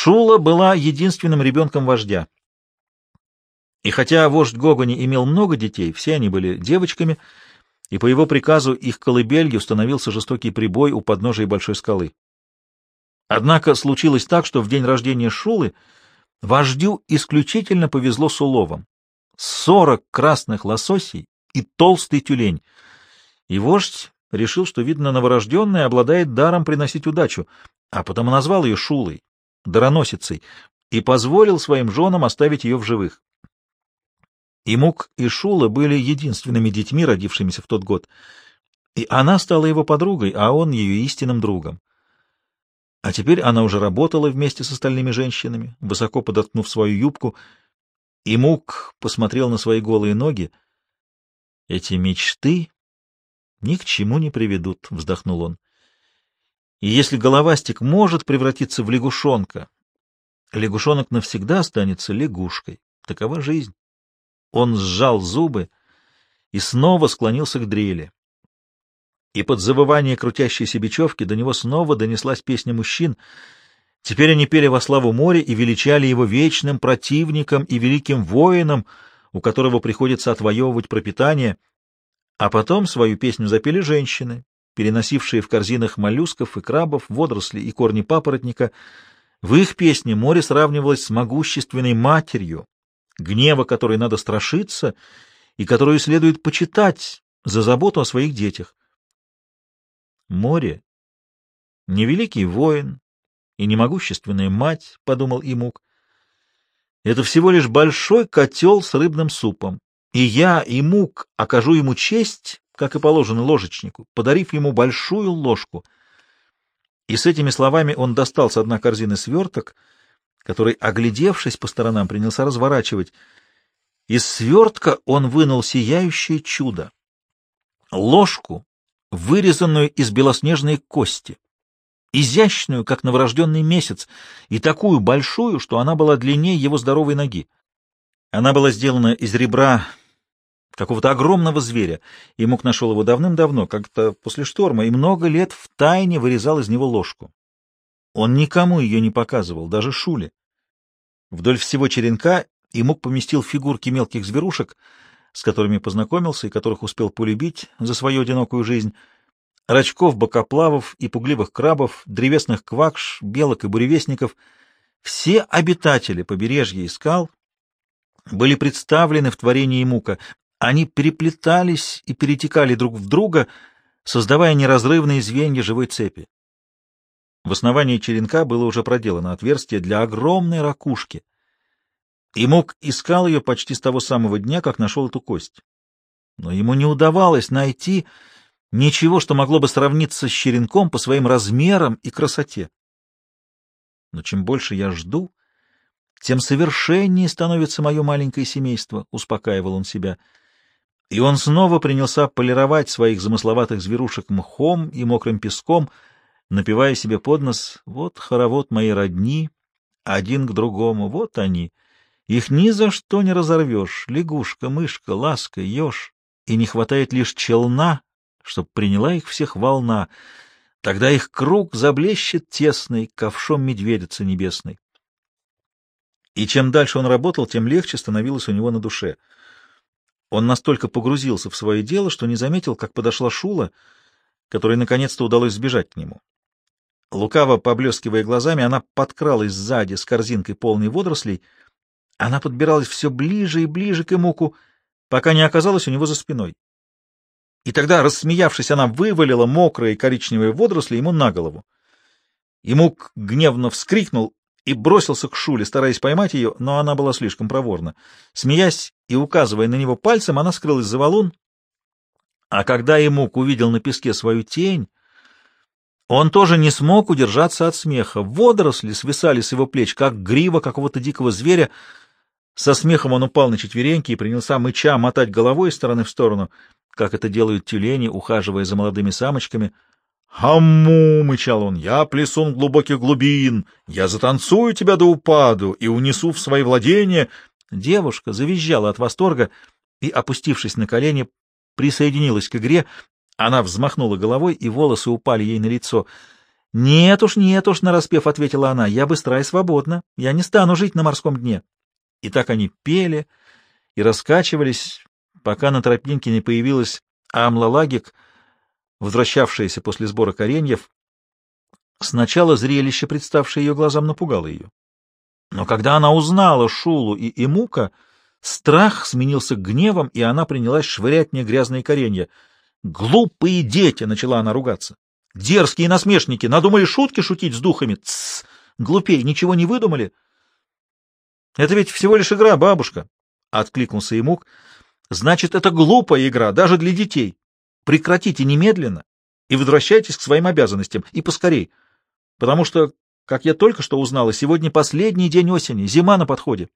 Шула была единственным ребенком вождя. И хотя вождь Гогони имел много детей, все они были девочками, и по его приказу их колыбелью становился жестокий прибой у подножия большой скалы. Однако случилось так, что в день рождения Шулы вождю исключительно повезло с уловом. 40 красных лососей и толстый тюлень. И вождь решил, что, видно, новорожденная обладает даром приносить удачу, а потому назвал ее Шулой, дароносицей, и позволил своим женам оставить ее в живых. Имук и Шула были единственными детьми, родившимися в тот год, и она стала его подругой, а он ее истинным другом. А теперь она уже работала вместе с остальными женщинами, высоко подоткнув свою юбку. Имук посмотрел на свои голые ноги. «Эти мечты ни к чему не приведут», — вздохнул он. «И если головастик может превратиться в лягушонка, лягушонок навсегда останется лягушкой. Такова жизнь». Он сжал зубы и снова склонился к дрели. И под завывание крутящейся бечевки до него снова донеслась песня мужчин. Теперь они пели во славу моря и величали его вечным противником и великим воином, у которого приходится отвоевывать пропитание. А потом свою песню запели женщины, переносившие в корзинах моллюсков и крабов, водоросли и корни папоротника. В их песне море сравнивалось с могущественной матерью, гнева которой надо страшиться и которую следует почитать за заботу о своих детях. Море — не великий воин и не могущественная мать, — подумал Имук. Это всего лишь большой котел с рыбным супом, и я, Имук, окажу ему честь, как и положено ложечнику, подарив ему большую ложку. И с этими словами он достал с дна корзины сверток, который, оглядевшись по сторонам, принялся разворачивать. Из свертка он вынул сияющее чудо — ложку, вырезанную из белоснежной кости, изящную, как новорожденный месяц, и такую большую, что она была длиннее его здоровой ноги. Она была сделана из ребра какого-то огромного зверя. Имук нашел его давным-давно, как-то после шторма, и много лет втайне вырезал из него ложку. Он никому ее не показывал, даже Шуле. Вдоль всего черенка Имук поместил фигурки мелких зверушек, с которыми познакомился и которых успел полюбить за свою одинокую жизнь: рачков, бокоплавов и пугливых крабов, древесных квакш, белок и буревестников. Все обитатели побережья и скал были представлены в творении Имука. Они переплетались и перетекали друг в друга, создавая неразрывные звенья живой цепи. В основании черенка было уже проделано отверстие для огромной ракушки. Имук искал ее почти с того самого дня, как нашел эту кость. Но ему не удавалось найти ничего, что могло бы сравниться с черенком по своим размерам и красоте. Но чем больше я жду, тем совершеннее становится мое маленькое семейство, — успокаивал он себя. И он снова принялся полировать своих замысловатых зверушек мхом и мокрым песком, напевая себе под нос: «Вот хоровод моей родни, один к другому, вот они. Их ни за что не разорвешь, лягушка, мышка, ласка, еж, и не хватает лишь челна, чтоб приняла их всех волна. Тогда их круг заблещет тесный ковшом медведицы небесной». И чем дальше он работал, тем легче становилось у него на душе. Он настолько погрузился в свое дело, что не заметил, как подошла Шула, которой наконец-то удалось сбежать к нему. Лукаво поблескивая глазами, она подкралась сзади с корзинкой, полной водорослей. Она подбиралась все ближе и ближе к Имуку, пока не оказалась у него за спиной. И тогда, рассмеявшись, она вывалила мокрые коричневые водоросли ему на голову. Имук гневно вскрикнул и бросился к Шуле, стараясь поймать ее, но она была слишком проворна. Смеясь и указывая на него пальцем, она скрылась за валун. А когда Имук увидел на песке свою тень, он тоже не смог удержаться от смеха. Водоросли свисали с его плеч, как грива какого-то дикого зверя. Со смехом он упал на четвереньки и принялся мыча мотать головой из стороны в сторону, как это делают тюлени, ухаживая за молодыми самочками. «Хамму!» — мычал он. «Я плесун глубоких глубин! Я затанцую тебя до упаду и унесу в свои владения!» Девушка завизжала от восторга и, опустившись на колени, присоединилась к игре. Она взмахнула головой, и волосы упали ей на лицо. Нет уж, нараспев, — ответила она, — я быстра и свободна, я не стану жить на морском дне. И так они пели и раскачивались, пока на тропинке не появилась Амла-Лагик, возвращавшаяся после сбора кореньев. Сначала зрелище, представшее ее глазам, напугало ее. Но когда она узнала Шулу и Имука, страх сменился гневом, и она принялась швырять мне грязные коренья. «Глупые дети!» — начала она ругаться. «Дерзкие насмешники! Надумали шутки шутить с духами! Тссс! Глупей! Ничего не выдумали!» «Это ведь всего лишь игра, бабушка!» — откликнулся Имук. «Значит, это глупая игра, даже для детей. Прекратите немедленно и возвращайтесь к своим обязанностям, и поскорей, потому что, как я только что узнала, сегодня последний день осени, зима на подходе».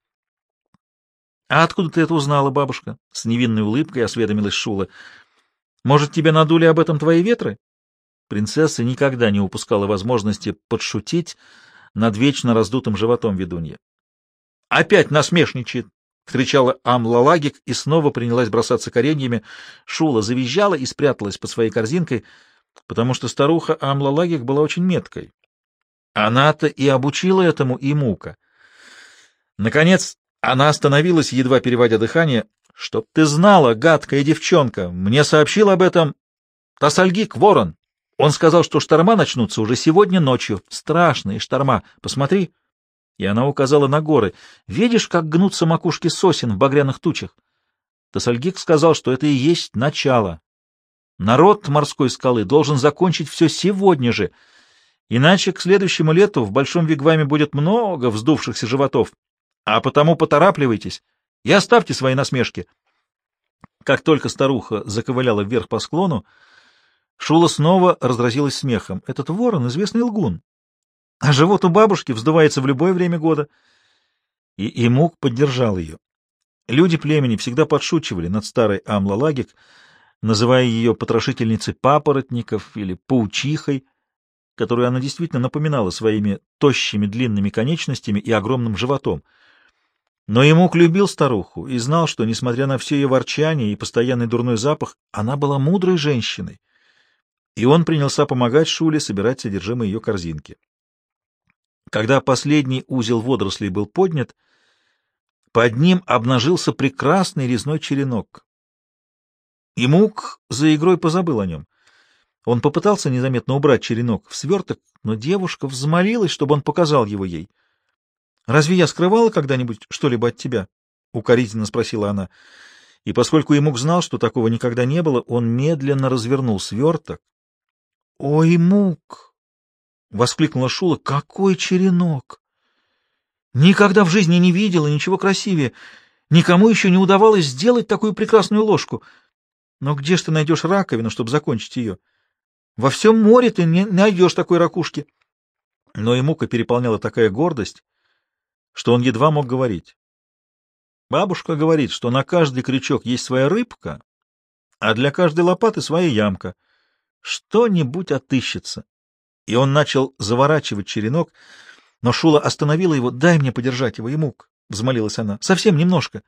«А откуда ты это узнала, бабушка?» — с невинной улыбкой осведомилась Шула. «Может, тебе надули об этом твои ветры?» Принцесса никогда не упускала возможности подшутить над вечно раздутым животом ведунья. «Опять насмешничает!» — кричала Амла-Лагик и снова принялась бросаться кореньями. Шула завизжала и спряталась под своей корзинкой, потому что старуха Амла-Лагик была очень меткой. Она-то и обучила этому Имука. Наконец она остановилась, едва переводя дыхание. «Чтоб ты знала, гадкая девчонка, мне сообщил об этом Тасальгик, ворон. Он сказал, что шторма начнутся уже сегодня ночью. Страшные шторма. Посмотри». И она указала на горы. «Видишь, как гнутся макушки сосен в багряных тучах?» Тасальгик сказал, что это и есть начало. Народ морской скалы должен закончить все сегодня же, иначе к следующему лету в Большом Вигваме будет много вздувшихся животов. А потому поторапливайтесь и оставьте свои насмешки. Как только старуха заковыляла вверх по склону, Шула снова разразилась смехом. Этот ворон — известный лгун, а живот у бабушки вздувается в любое время года. И Имук поддержал ее. Люди племени всегда подшучивали над старой Амла-Лагик, называя ее потрошительницей папоротников или паучихой, которую она действительно напоминала своими тощими длинными конечностями и огромным животом. Но Имук любил старуху и знал, что, несмотря на все ее ворчание и постоянный дурной запах, она была мудрой женщиной, и он принялся помогать Шуле собирать содержимое ее корзинки. Когда последний узел водорослей был поднят, под ним обнажился прекрасный резной черенок. Имук за игрой позабыл о нем. Он попытался незаметно убрать черенок в сверток, но девушка взмолилась, чтобы он показал его ей. «Разве я скрывала когда-нибудь что-либо от тебя?» — укоризненно спросила она. И поскольку Имук знал, что такого никогда не было, он медленно развернул сверток. «Ой, Имук!» — воскликнула Шула. «Какой черенок! Никогда в жизни не видела ничего красивее. Никому еще не удавалось сделать такую прекрасную ложку. Но где ж ты найдешь раковину, чтобы закончить ее? Во всем море ты не найдешь такой ракушки». Но Имука переполняла такая гордость, что он едва мог говорить. Бабушка говорит, что на каждый крючок есть своя рыбка, а для каждой лопаты своя ямка. Что-нибудь отыщется. И он начал заворачивать черенок, но Шула остановила его. «Дай мне подержать его, Имук», — взмолилась она. «Совсем немножко».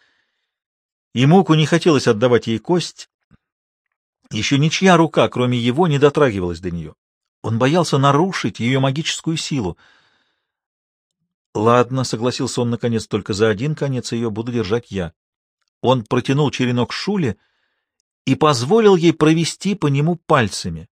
Имуку не хотелось отдавать ей кость. Еще ничья рука, кроме его, не дотрагивалась до нее. Он боялся нарушить ее магическую силу. «Ладно», — согласился он, наконец, — «только за один конец ее буду держать я». Он протянул черенок Шуле и позволил ей провести по нему пальцами.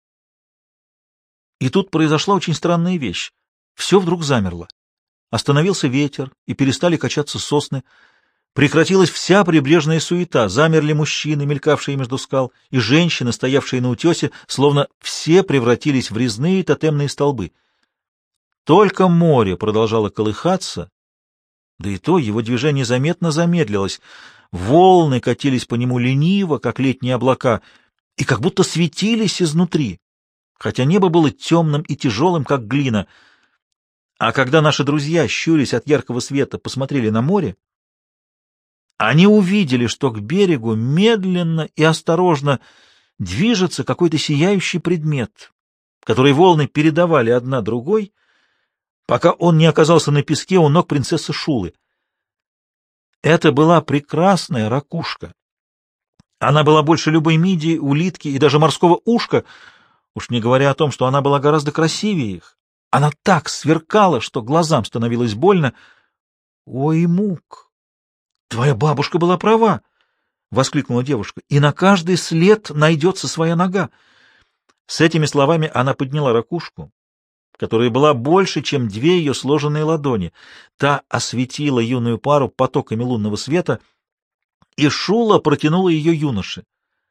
И тут произошла очень странная вещь. Все вдруг замерло. Остановился ветер, и перестали качаться сосны. Прекратилась вся прибрежная суета, замерли мужчины, мелькавшие между скал, и женщины, стоявшие на утесе, словно все превратились в резные тотемные столбы. Только море продолжало колыхаться, да и то его движение заметно замедлилось. Волны катились по нему лениво, как летние облака, и как будто светились изнутри, хотя небо было темным и тяжелым, как глина. А когда наши друзья, щурясь от яркого света, посмотрели на море, они увидели, что к берегу медленно и осторожно движется какой-то сияющий предмет, который волны передавали одна другой, пока он не оказался на песке у ног принцессы Шулы. Это была прекрасная ракушка. Она была больше любой мидии, улитки и даже морского ушка. уж не говоря о том, что она была гораздо красивее их. Она так сверкала, что глазам становилось больно. — Ой, Мук, твоя бабушка была права! — воскликнула девушка. — И на каждый след найдется своя нога. С этими словами она подняла ракушку, которая была больше, чем две ее сложенные ладони. Та осветила юную пару потоками лунного света, и Шула протянула ее юноше.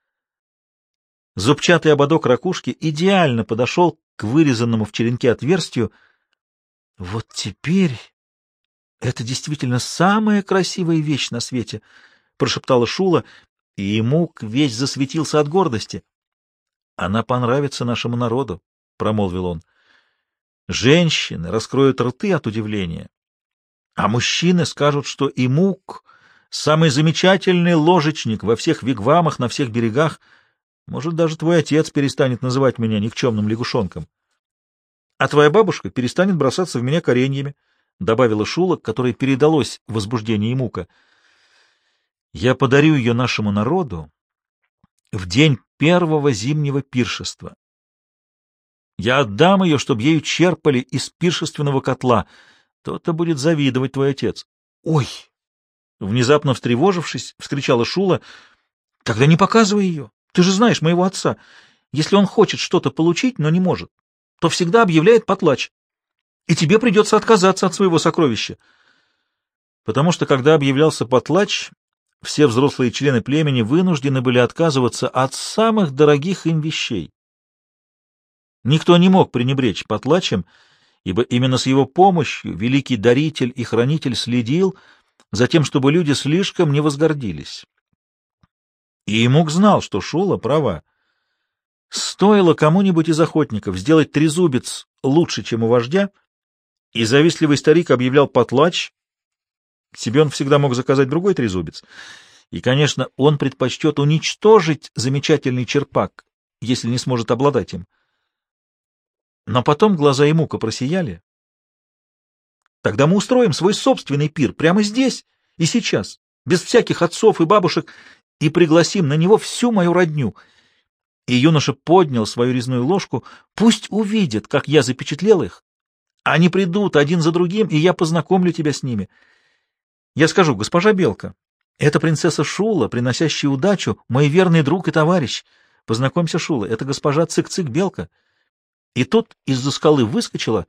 Зубчатый ободок ракушки идеально подошел к вырезанному в черенке отверстию. — Вот теперь это действительно самая красивая вещь на свете, — прошептала Шула, и Мук весь засветился от гордости. — Она понравится нашему народу, — промолвил он. Женщины раскроют рты от удивления, а мужчины скажут, что Имук — самый замечательный ложечник во всех вигвамах на всех берегах. Может, даже твой отец перестанет называть меня никчемным лягушонком. А твоя бабушка перестанет бросаться в меня кореньями, — добавила Шула, которой передалось возбуждение Имука. Я подарю ее нашему народу в день первого зимнего пиршества. Я отдам ее, чтобы ею черпали из пиршественного котла. То-то будет завидовать твой отец. — Ой! — внезапно встревожившись, вскричала Шула. — Тогда не показывай ее. Ты же знаешь моего отца. Если он хочет что-то получить, но не может, то всегда объявляет потлач. И тебе придется отказаться от своего сокровища. Потому что, когда объявлялся потлач, все взрослые члены племени вынуждены были отказываться от самых дорогих им вещей. Никто не мог пренебречь потлачем, ибо именно с его помощью великий даритель и хранитель следил за тем, чтобы люди слишком не возгордились. И Имук знал, что Шула права. Стоило кому-нибудь из охотников сделать трезубец лучше, чем у вождя, и завистливый старик объявлял потлач, себе он всегда мог заказать другой трезубец, и, конечно, он предпочтет уничтожить замечательный черпак, если не сможет обладать им. Но потом глаза Имука просияли. Тогда мы устроим свой собственный пир прямо здесь и сейчас, без всяких отцов и бабушек, и пригласим на него всю мою родню. И юноша поднял свою резную ложку. Пусть увидят, как я запечатлел их. Они придут один за другим, и я познакомлю тебя с ними. Я скажу: госпожа Белка, это принцесса Шула, приносящая удачу, мой верный друг и товарищ. Познакомься, Шула, это госпожа Цик-Цик-Белка. И тут из-за скалы выскочила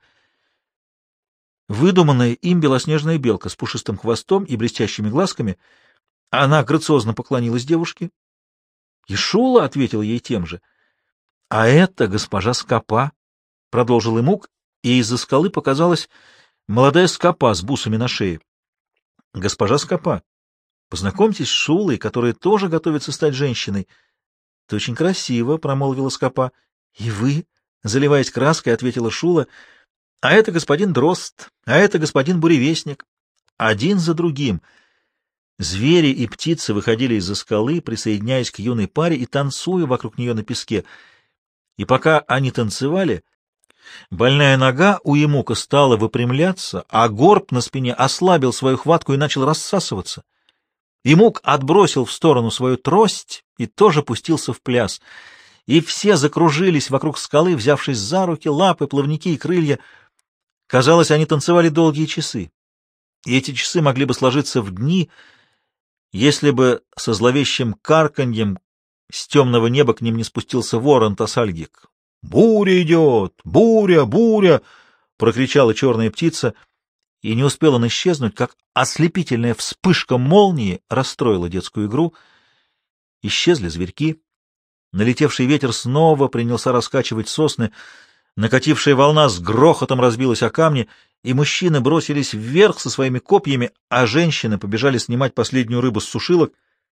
выдуманная им белоснежная белка с пушистым хвостом и блестящими глазками. Она грациозно поклонилась девушке, и Шула ответила ей тем же. — А это госпожа Скопа, — продолжил Имук, и из-за скалы показалась молодая Скопа с бусами на шее. — Госпожа Скопа, познакомьтесь с Шулой, которая тоже готовится стать женщиной. — Ты очень красиво, — промолвила Скопа. — И вы? — заливаясь краской, ответила Шула. — А это господин Дрозд, а это господин Буревестник. Один за другим звери и птицы выходили из-за скалы, присоединяясь к юной паре и танцуя вокруг нее на песке. И пока они танцевали, больная нога у Имука стала выпрямляться, а горб на спине ослабил свою хватку и начал рассасываться. Имук отбросил в сторону свою трость и тоже пустился в пляс. И все закружились вокруг скалы, взявшись за руки, лапы, плавники и крылья. Казалось, они танцевали долгие часы. И эти часы могли бы сложиться в дни, если бы со зловещим карканьем с темного неба к ним не спустился ворон Тасальгик. «Буря идет! Буря! Буря!» — прокричала черная птица, и не успел он исчезнуть, как ослепительная вспышка молнии расстроила детскую игру. Исчезли зверьки. Налетевший ветер снова принялся раскачивать сосны, накатившая волна с грохотом разбилась о камни, и мужчины бросились вверх со своими копьями, а женщины побежали снимать последнюю рыбу с сушилок.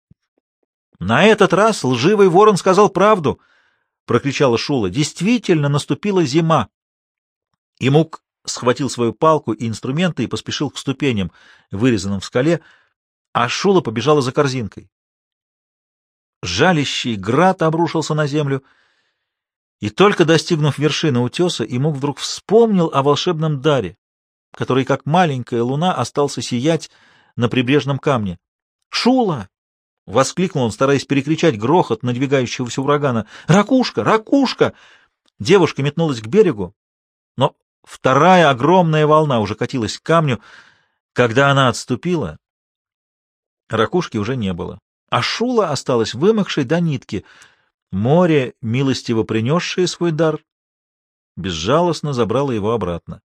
— На этот раз лживый ворон сказал правду! — прокричала Шула. — Действительно наступила зима! Имук схватил свою палку и инструменты и поспешил к ступеням, вырезанным в скале, а Шула побежала за корзинкой. Жалящий град обрушился на землю, и только достигнув вершины утеса, Имук вдруг вспомнил о волшебном даре, который, как маленькая луна, остался сиять на прибрежном камне. «Шула!» — воскликнул он, стараясь перекричать грохот надвигающегося урагана. «Ракушка! Ракушка!» Девушка метнулась к берегу, но вторая огромная волна уже катилась к камню. Когда она отступила, ракушки уже не было, а Шула осталась вымокшей до нитки. Море, милостиво принесшее свой дар, безжалостно забрало его обратно.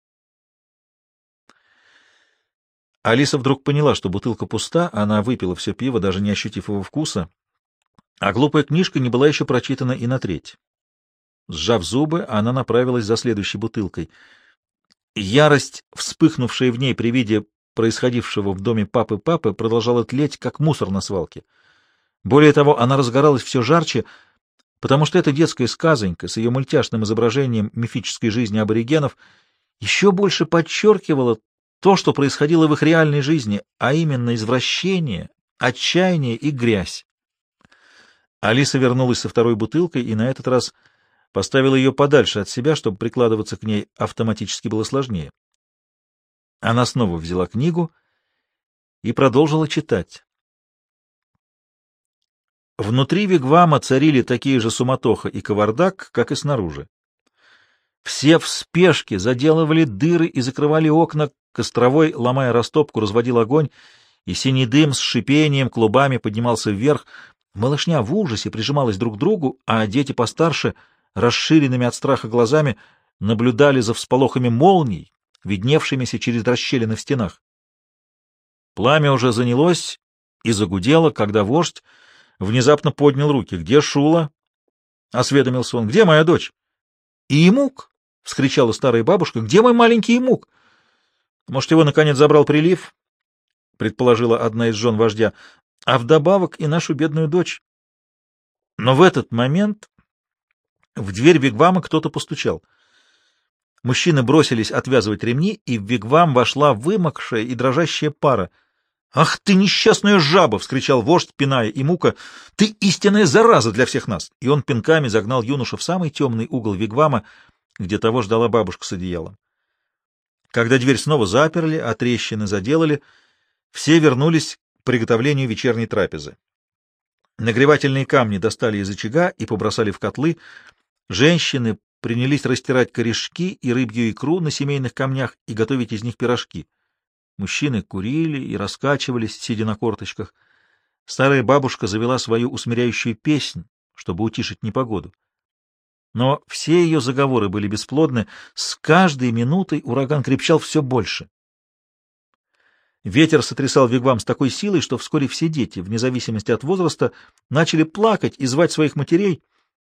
Алиса вдруг поняла, что бутылка пуста, она выпила все пиво, даже не ощутив его вкуса, а глупая книжка не была еще прочитана и на треть. Сжав зубы, она направилась за следующей бутылкой. Ярость, вспыхнувшая в ней при виде происходившего в доме папы продолжала тлеть, как мусор на свалке. Более того, она разгоралась все жарче, потому что эта детская сказонька с ее мультяшным изображением мифической жизни аборигенов еще больше подчеркивала то, что происходило в их реальной жизни, а именно извращение, отчаяние и грязь. Алиса вернулась со второй бутылкой и на этот раз поставила ее подальше от себя, чтобы прикладываться к ней автоматически было сложнее. Она снова взяла книгу и продолжила читать. Внутри вигвама царили такие же суматоха и кавардак, как и снаружи. Все в спешке заделывали дыры и закрывали окна, костровой, ломая растопку, разводил огонь, и синий дым с шипением клубами поднимался вверх. Малышня в ужасе прижималась друг к другу, а дети постарше, расширенными от страха глазами, наблюдали за всполохами молний, видневшимися через расщелины в стенах. Пламя уже занялось и загудело, когда вождь внезапно поднял руки. — Где Шула? — осведомился он. — Где моя дочь? — И Имук! — вскричала старая бабушка. — Где мой маленький Имук? — Может, его, наконец, забрал прилив? — предположила одна из жен вождя. — А вдобавок и нашу бедную дочь. Но в этот момент в дверь вигвама кто-то постучал. Мужчины бросились отвязывать ремни, и в вигвам вошла вымокшая и дрожащая пара. — Ах ты, несчастная жаба! — вскричал вождь, пиная Имука. — Ты истинная зараза для всех нас! И он пинками загнал юношу в самый темный угол вигвама, где того ждала бабушка с одеялом. Когда дверь снова заперли, а трещины заделали, все вернулись к приготовлению вечерней трапезы. Нагревательные камни достали из очага и побросали в котлы. Женщины принялись растирать корешки и рыбью икру на семейных камнях и готовить из них пирожки. Мужчины курили и раскачивались, сидя на корточках. Старая бабушка завела свою усмиряющую песнь, чтобы утишить непогоду. Но все ее заговоры были бесплодны. С каждой минутой ураган крепчал все больше. Ветер сотрясал вигвам с такой силой, что вскоре все дети, вне зависимости от возраста, начали плакать и звать своих матерей.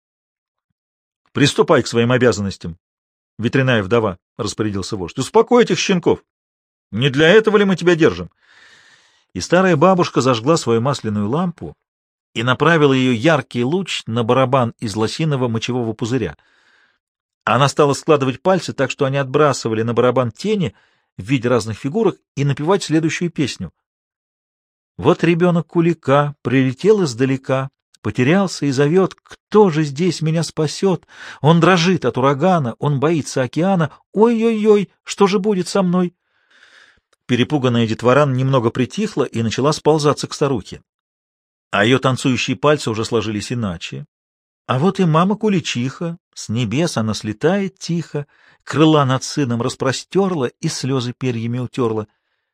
— Приступай к своим обязанностям, ветряная вдова, — распорядился вождь. — Успокой этих щенков. Не для этого ли мы тебя держим? И старая бабушка зажгла свою масляную лампу и направила ее яркий луч на барабан из лосиного мочевого пузыря. Она стала складывать пальцы так, что они отбрасывали на барабан тени в виде разных фигурок и напевать следующую песню. Вот ребенок Кулика прилетел издалека, потерялся и зовет: «Кто же здесь меня спасет? Он дрожит от урагана, он боится океана. Ой-ой-ой, что же будет со мной?» Перепуганная детвора немного притихла и начала сползаться к старухе. А ее танцующие пальцы уже сложились иначе. А вот и мама Куличиха, с небес она слетает тихо, крыла над сыном распростерла и слезы перьями утерла.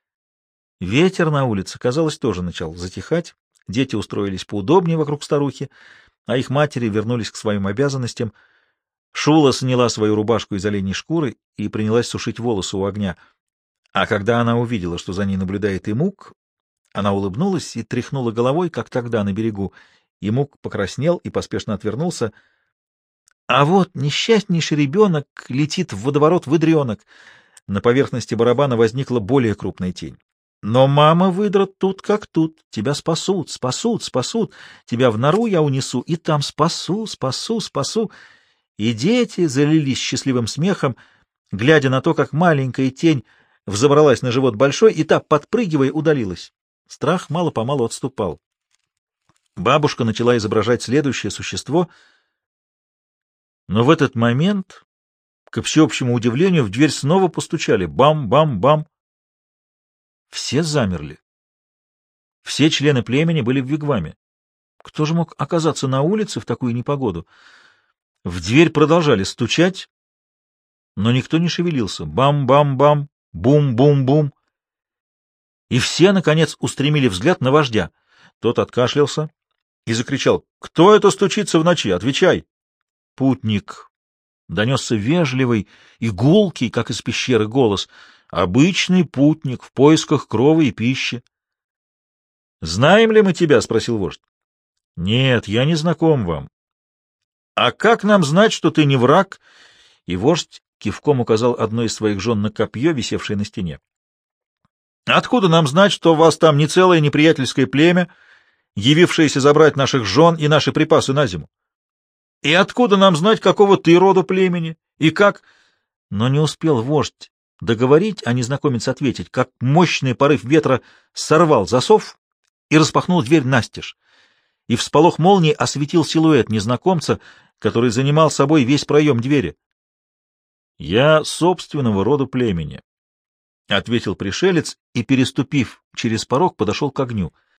Ветер на улице, казалось, тоже начал затихать, дети устроились поудобнее вокруг старухи, а их матери вернулись к своим обязанностям. Шула сняла свою рубашку из оленей шкуры и принялась сушить волосы у огня. А когда она увидела, что за ней наблюдает Имук, она улыбнулась и тряхнула головой, как тогда на берегу. Имук покраснел и поспешно отвернулся. А вот несчастнейший ребенок летит в водоворот выдренок. На поверхности барабана возникла более крупная тень. Но мама выдра тут как тут. Тебя спасут, спасут, спасут. Тебя в нору я унесу, и там спасу, спасу, спасу. И дети залились счастливым смехом, глядя на то, как маленькая тень взобралась на живот большой, и та, подпрыгивая, удалилась. Страх мало-помалу отступал. Бабушка начала изображать следующее существо, но в этот момент, к всеобщему удивлению, в дверь снова постучали. Бам-бам-бам. Все замерли. Все члены племени были в вигваме. Кто же мог оказаться на улице в такую непогоду? В дверь продолжали стучать, но никто не шевелился. Бам-бам-бам, бум-бум-бум. И все, наконец, устремили взгляд на вождя. Тот откашлялся и закричал: «Кто это стучится в ночи? Отвечай!» «Путник!» — донесся вежливый и гулкий, как из пещеры, голос. «Обычный путник в поисках крова и пищи». «Знаем ли мы тебя?» — спросил вождь. «Нет, я не знаком вам». «А как нам знать, что ты не враг?» И вождь кивком указал одной из своих жен на копье, висевшее на стене. «Откуда нам знать, что у вас там не целое неприятельское племя, явившееся забрать наших жен и наши припасы на зиму? И откуда нам знать, какого ты рода племени, и как...» Но не успел вождь договорить, а незнакомец ответить, как мощный порыв ветра сорвал засов и распахнул дверь настежь, и всполох молнии осветил силуэт незнакомца, который занимал собой весь проем двери. «Я собственного рода племени», — ответил пришелец и, переступив через порог, подошел к огню.